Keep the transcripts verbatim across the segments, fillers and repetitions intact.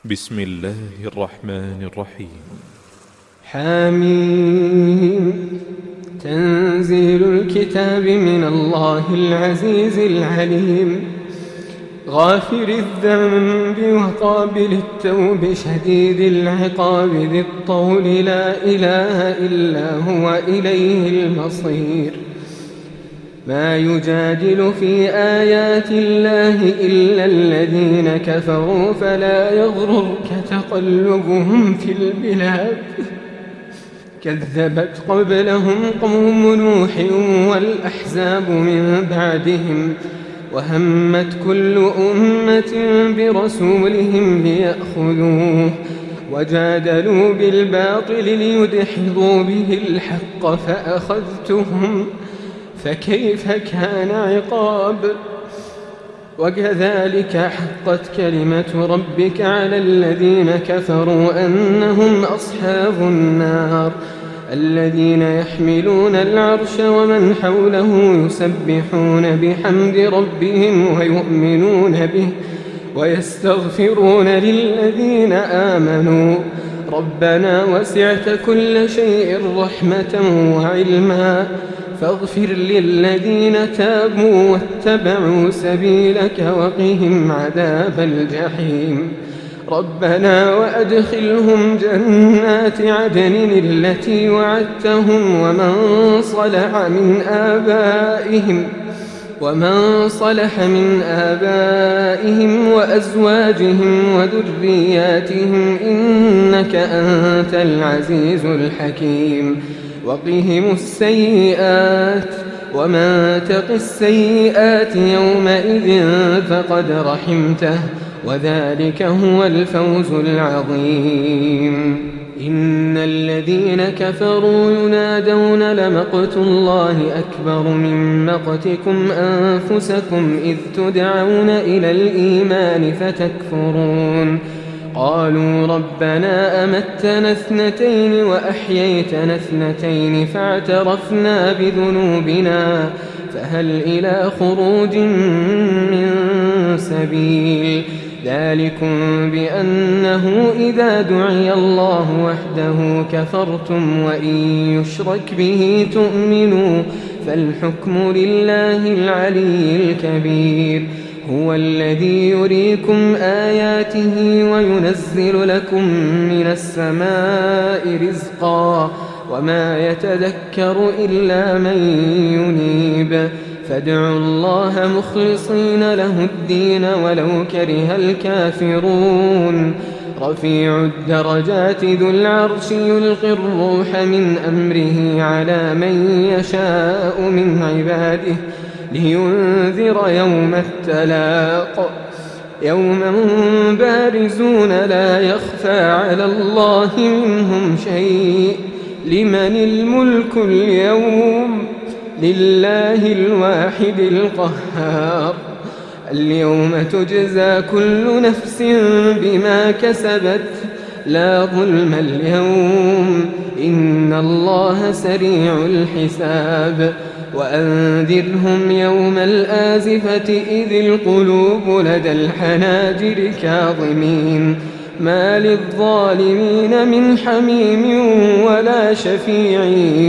بسم الله الرحمن الرحيم. حميم. تنزيل الكتاب من الله العزيز العليم، غافر الذنب وقابل التوب شديد العقاب ذي الطول، لا إله إلا هو إليه المصير. ما يجادل في آيات الله إلا الذين كفروا، فلا يغررك تقلبهم في البلاد. كذبت قبلهم قوم نوح والأحزاب من بعدهم، وهمت كل أمة برسولهم ليأخذوه، وجادلوا بالباطل ليدحضوا به الحق فأخذتهم، فكيف كان عقاب. وكذلك حقت كلمة ربك على الذين كفروا أنهم أصحاب النار، الذين يحملون العرش ومن حوله يسبحون بحمد ربهم ويؤمنون به ويستغفرون للذين آمنوا ربنا وسعت كل شيء رحمة وعلما، فاغفر للذين تابوا واتبعوا سبيلك وقهم عذاب الجحيم. ربنا وأدخلهم جنات عدن التي وعدتهم ومن صلح من آبائهم ومن صلح من آبائهم وأزواجهم وذرياتهم إنك أنت العزيز الحكيم. وقهم السيئات ومن تق السيئات يومئذ فقد رحمته، وذلك هو الفوز العظيم. إن الذين كفروا ينادون لمقت الله أكبر من مقتكم أنفسكم إذ تدعون إلى الإيمان فتكفرون. قالوا ربنا أمتنا اثنتين وأحييتنا اثنتين فاعترفنا بذنوبنا فهل إلى خروج من سبيل. ذلكم بأنه إذا دعي الله وحده كفرتم وإن يشرك به تؤمنوا، فالحكم لله العلي الكبير. هو الذي يريكم آياته وينزل لكم من السماء رزقا، وما يتذكر إلا من ينيب. فادعوا الله مخلصين له الدين ولو كره الكافرون. رفيع الدرجات ذو العرش يلقي الروح من أمره على من يشاء من عباده لينذر يوم التلاق. يوم بارزون لا يخفى على الله منهم شيء. لمن الملك اليوم؟ لله الواحد القهار. اليوم تجزى كل نفس بما كسبت لا ظلم اليوم، إن الله سريع الحساب. وأنذرهم يوم الآزفة إذ القلوب لدى الحناجر كاظمين، ما للظالمين من حميم ولا شفيع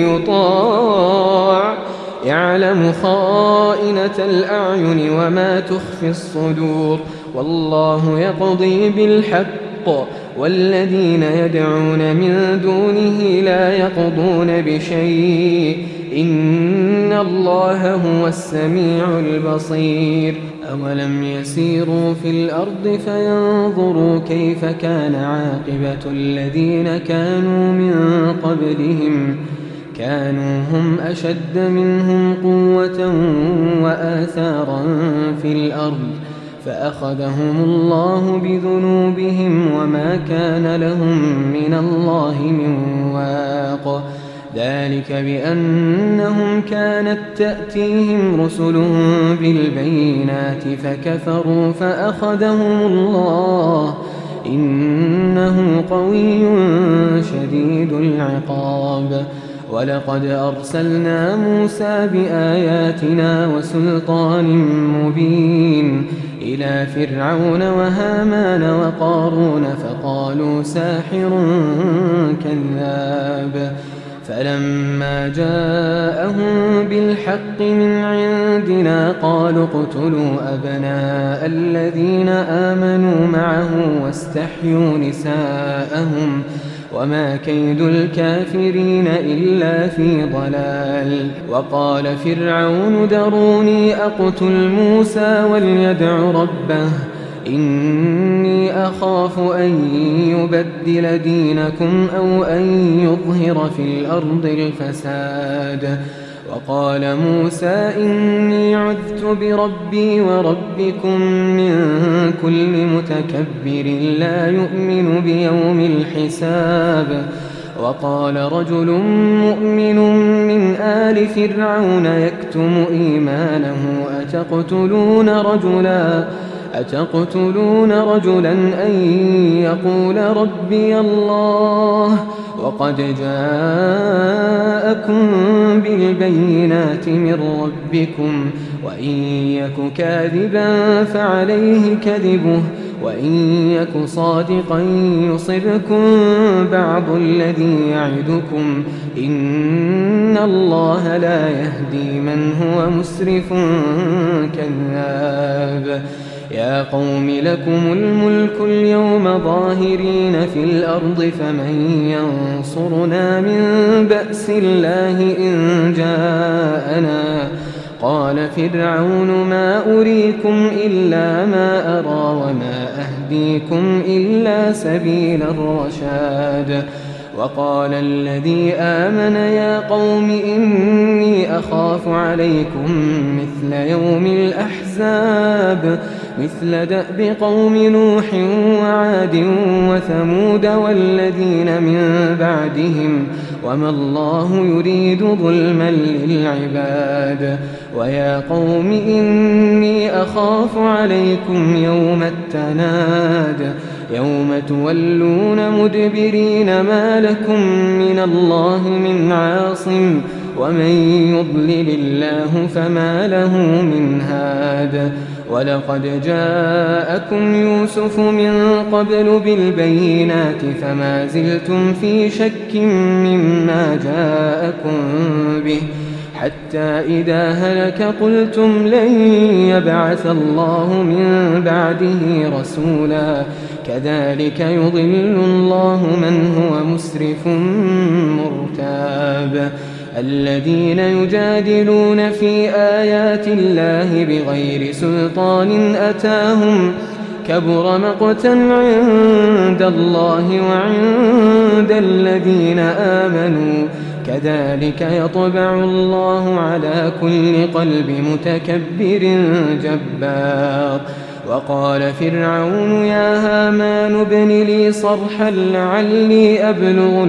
يطاع. يعلم خائنة الأعين وما تخفي الصدور، والله يقضي بالحق، والذين يدعون من دونه لا يقضون بشيء، إن الله هو السميع البصير. أولم يسيروا في الأرض فينظروا كيف كان عاقبة الذين كانوا من قبلهم، كانوا هم أشد منهم قوة وآثارا في الأرض، فأخذهم الله بذنوبهم وما كان لهم من الله من واق. ذلك بأنهم كانت تأتيهم رسلهم بالبينات فكفروا فأخذهم الله، إنه قوي شديد العقاب. ولقد أرسلنا موسى بآياتنا وسلطان مبين إلى فرعون وهامان وقارون فقالوا ساحر كذاب فلما جاءهم بالحق من عندنا قالوا اقتلوا أبناء الذين آمنوا معه واستحيوا نساءهم وما كيد الكافرين إلا في ضلال. وقال فرعون ذروني أقتل موسى وليدع ربه إني أخاف أن يبدل دينكم أو أن يظهر في الأرض الفساد. وقال موسى إني عذت بربي وربكم من كل متكبر لا يؤمن بيوم الحساب. وقال رجل مؤمن من آل فرعون يكتم إيمانه أتقتلون رجلا أتقتلون رجلا أن يقول ربي الله وقد جاءكم بالبينات من ربكم وإن يك كاذبا فعليه كذبه وإن يك صادقا يصبكم بعض الذي يعدكم إن الله لا يهدي من هو مسرف كذاب. يا قوم لكم الملك اليوم ظاهرين في الأرض فمن ينصرنا من بأس الله إن جاءنا. قال فرعون ما أريكم إلا ما أرى وما أهديكم إلا سبيل الرشاد. وقال الذي آمن يا قوم إني أخاف عليكم مثل يوم الأحزاب مثل دأب قوم نوح وعاد وثمود والذين من بعدهم وما الله يريد ظلما للعباد. ويا قوم إني أخاف عليكم يوم التناد يوم تولون مدبرين ما لكم من الله من عاصم ومن يضلل الله فما له من هاد. ولقد جاءكم يوسف من قبل بالبينات فما زلتم في شك مما جاءكم به حتى إذا هلك قلتم لن يبعث الله من بعده رسولا كذلك يضل الله من هو مسرف مرتاب. الذين يجادلون في آيات الله بغير سلطان أتاهم كبر مقتا عند الله وعند الذين آمنوا كذلك يطبع الله على كل قلب متكبر جبار. وقال فرعون يا هامان ابن لي صرحا لعلي أبلغ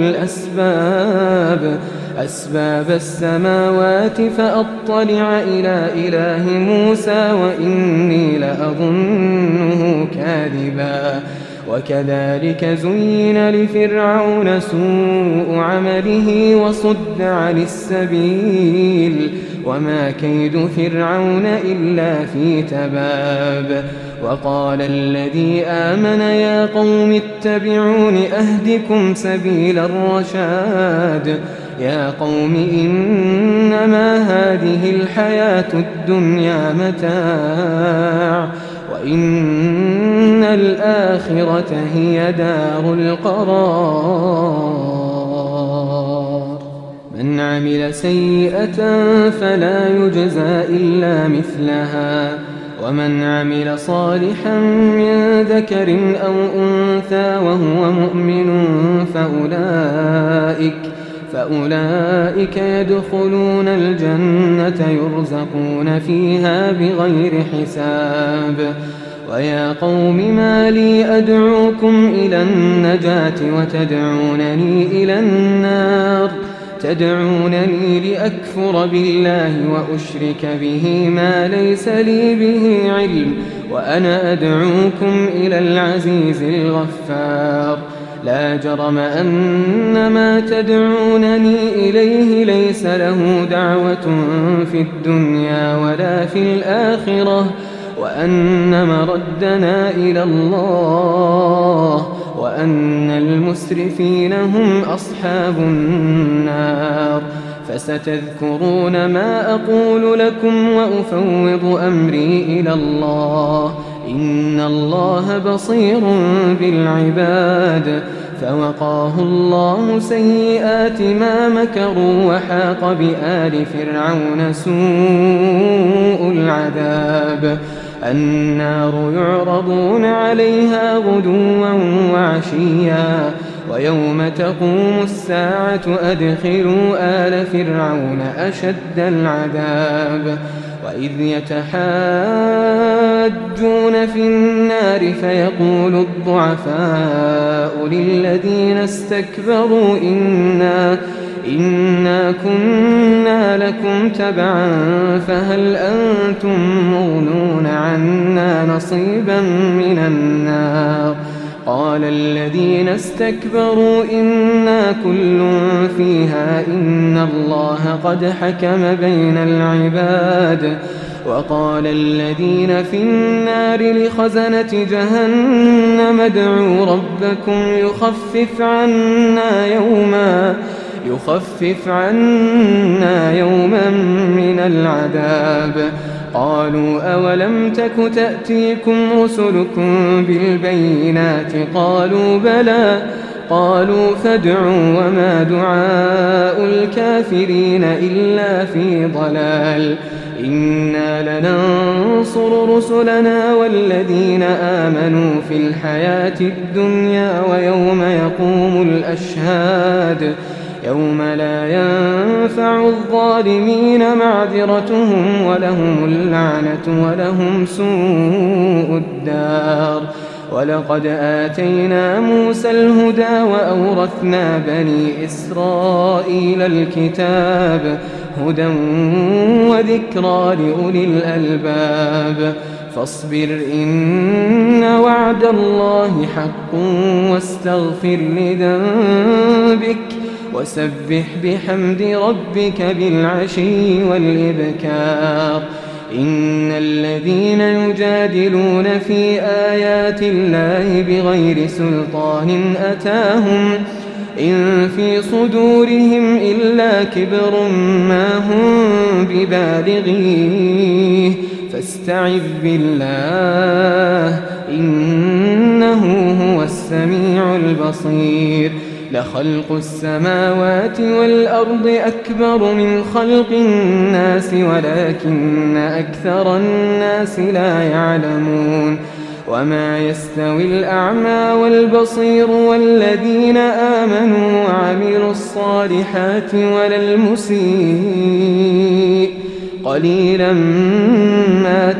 الأسباب أسباب السماوات فأطلع إلى إله موسى وإني لأظنه كاذبا. وكذلك زين لفرعون سوء عمله وصد عن السبيل وما كيد فرعون إلا في تباب. وقال الذي آمن يا قوم اتبعون أهدكم سبيل الرشاد. يا قوم إنما هذه الحياة الدنيا متاع وإن الآخرة هي دار القرار. من عمل سيئة فلا يجزى إلا مثلها ومن عمل صالحا من ذكر أو أنثى وهو مؤمن فأولئك فأولئك يدخلون الجنة يرزقون فيها بغير حساب. ويا قوم ما لي أدعوكم إلى النجاة وتدعونني إلى النار تدعونني لأكفر بالله وأشرك به ما ليس لي به علم وأنا أدعوكم إلى العزيز الغفار. لا جرم أن ما تدعونني إليه ليس له دعوة في الدنيا ولا في الآخرة وأن مردنا إلى الله وأن المسرفين هم أصحاب النار. فستذكرون ما أقول لكم وأفوض أمري إلى الله إن الله بصير بالعباد. فوقاه الله سيئات ما مكروا وحاق بآل فرعون سوء العذاب. النار يعرضون عليها غدوا وعشيا ويوم تقوم الساعة أدخلوا آل فرعون أشد العذاب. وإذ يتحاجون في النار فيقول الضعفاء للذين استكبروا إنا, إنا كنا لكم تبعا فهل أنتم مغنون عنا نصيبا من النار. قال الذين استكبروا إنا كل فيها إن الله قد حكم بين العباد. وقال الذين في النار لخزنة جهنم ادعوا ربكم يخفف عنا يوما يخفف عنا يوما من العذاب. قالوا أولم تك تأتيكم رسلكم بالبينات قالوا بلى قالوا فادعوا وما دعاء الكافرين إلا في ضلال. إنا لننصر رسلنا والذين آمنوا في الحياة الدنيا ويوم يقوم الأشهاد يوم لا ينفع الظالمين معذرتهم ولهم اللعنة ولهم سوء الدار. ولقد آتينا موسى الهدى وأورثنا بني إسرائيل الكتاب هدى وذكرى لأولي الألباب. فاصبر إن وعد الله حق واستغفر لذنبك وسبح بحمد ربك بالعشي والإبكار. إن الذين يجادلون في آيات الله بغير سلطان أتاهم إن في صدورهم إلا كبر ما هم ببالغيه فاستعذ بالله إنه هو السميع البصير. لخلق السماوات والأرض أكبر من خلق الناس ولكن أكثر الناس لا يعلمون. وما يستوي الأعمى والبصير والذين آمنوا وعملوا الصالحات ولا المسيء قليلا ما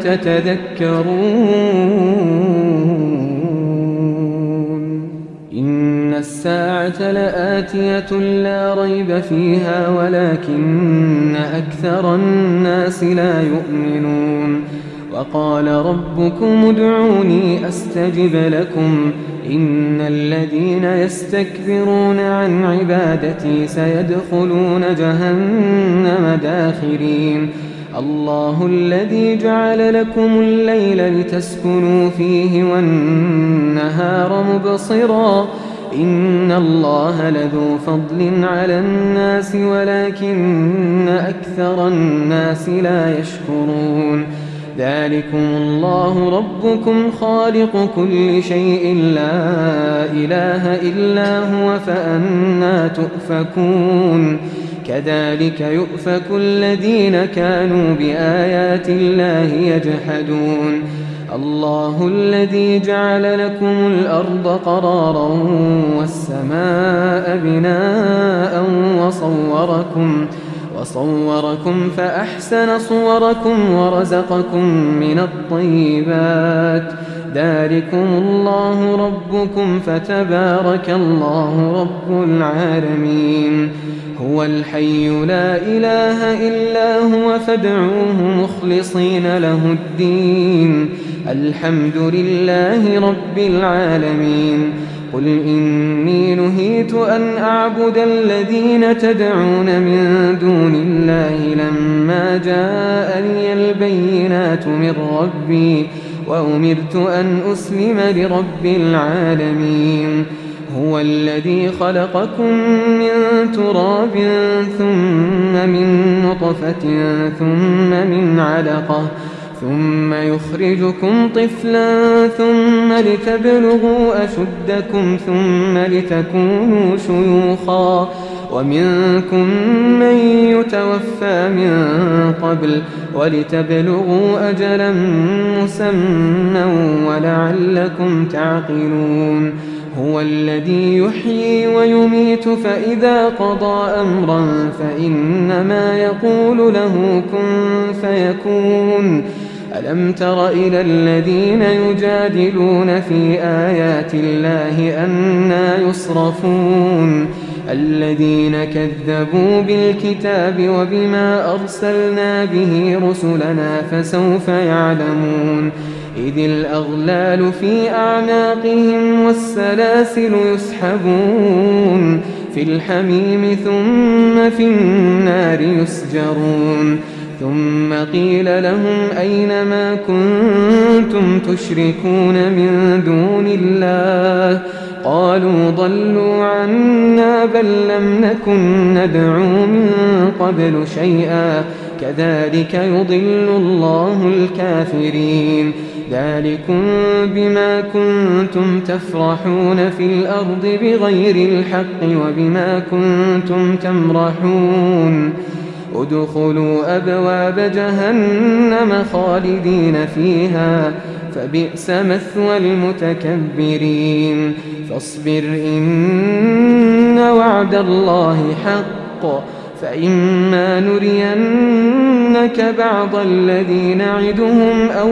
تتذكرون. إن الساعة لآتية لا ريب فيها ولكن أكثر الناس لا يؤمنون. وقال ربكم ادعوني أستجب لكم إن الذين يستكبرون عن عبادتي سيدخلون جهنم داخرين. الله الذي جعل لكم الليل لتسكنوا فيه والنهار مبصرا إن الله لذو فضل على الناس ولكن أكثر الناس لا يشكرون. ذلكم الله ربكم خالق كل شيء لا إله إلا هو فأنى تؤفكون. كذلك يؤفك الذين كانوا بآيات الله يجحدون. الله الذي جعل لكم الأرض قرارا والسماء بناء وصوركم وصوركم فأحسن صوركم ورزقكم من الطيبات. ذلكم الله ربكم فتبارك الله رب العالمين. هو الحي لا إله إلا هو فادعوه مخلصين له الدين الحمد لله رب العالمين. قل إني نهيت أن أعبد الذين تدعون من دون الله لما جاءني البينات من ربي وأمرت أن أسلم لرب العالمين. هو الذي خلقكم من تراب ثم من نطفة ثم من علقة ثم يخرجكم طفلا ثم لتبلغوا أشدكم ثم لتكونوا شيوخا ومنكم من يتوفى من قبل ولتبلغوا أجلا مسمى ولعلكم تعقلون. هو الذي يحيي ويميت فإذا قضى أمرا فإنما يقول له كن فيكون. ألم تر إلى الذين يجادلون في آيات الله أنى يصرفون الذين كذبوا بالكتاب وبما أرسلنا به رسلنا فسوف يعلمون. إذ الأغلال في أعناقهم والسلاسل يسحبون في الحميم ثم في النار يسجرون. ثم قيل لهم أين ما كنتم تشركون من دون الله قالوا ضلوا عنا بل لم نكن ندعو من قبل شيئا كذلك يضل الله الكافرين. ذلكم بما كنتم تفرحون في الأرض بغير الحق وبما كنتم تمرحون. ادخلوا أبواب جهنم خالدين فيها فبئس مثوى المتكبرين. فاصبر إن وعد الله حق فإما نرينك بعض الذي نعدهم أو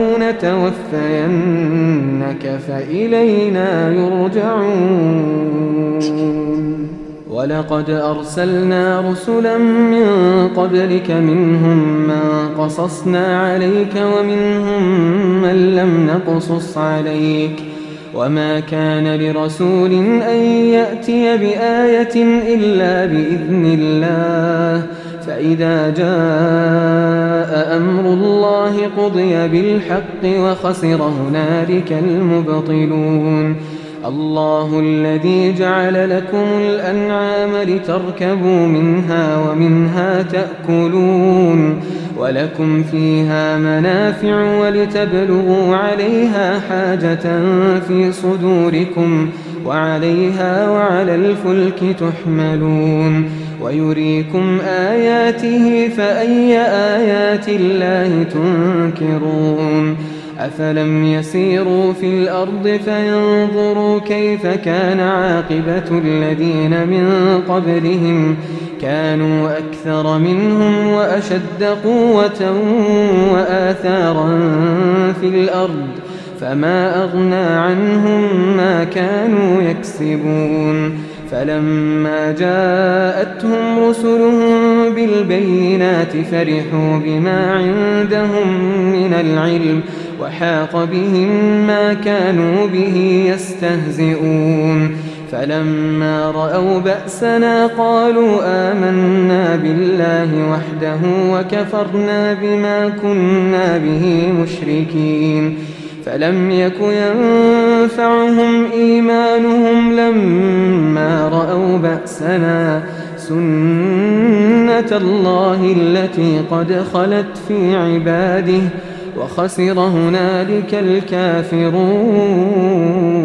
نتوفينك فإلينا يرجعون. ولقد أرسلنا رسلا من قبلك منهم من قصصنا عليك ومنهم من لم نقصص عليك وما كان لرسول أن يأتي بآية إلا بإذن الله فإذا جاء أمر الله قضي بالحق وخسر هنالك المبطلون. الله الذي جعل لكم الأنعام لتركبوا منها ومنها تأكلون ولكم فيها منافع ولتبلغوا عليها حاجة في صدوركم وعليها وعلى الفلك تحملون ويريكم آياته فأي آيات الله تنكرون. أفلم يسيروا في الأرض فينظروا كيف كان عاقبة الذين من قبلهم كانوا أكثر منهم وأشد قوة وآثارا في الأرض فما أغنى عنهم ما كانوا يكسبون. فلما جاءتهم رسلهم بالبينات فرحوا بما عندهم من العلم وحاق بهم ما كانوا به يستهزئون. فلما رأوا بأسنا قالوا آمنا بالله وحده وكفرنا بما كنا به مشركين. فلم يك ينفعهم إيمانهم لما رأوا بأسنا سنة الله التي قد خلت في عباده وخسر هنالك الكافرون.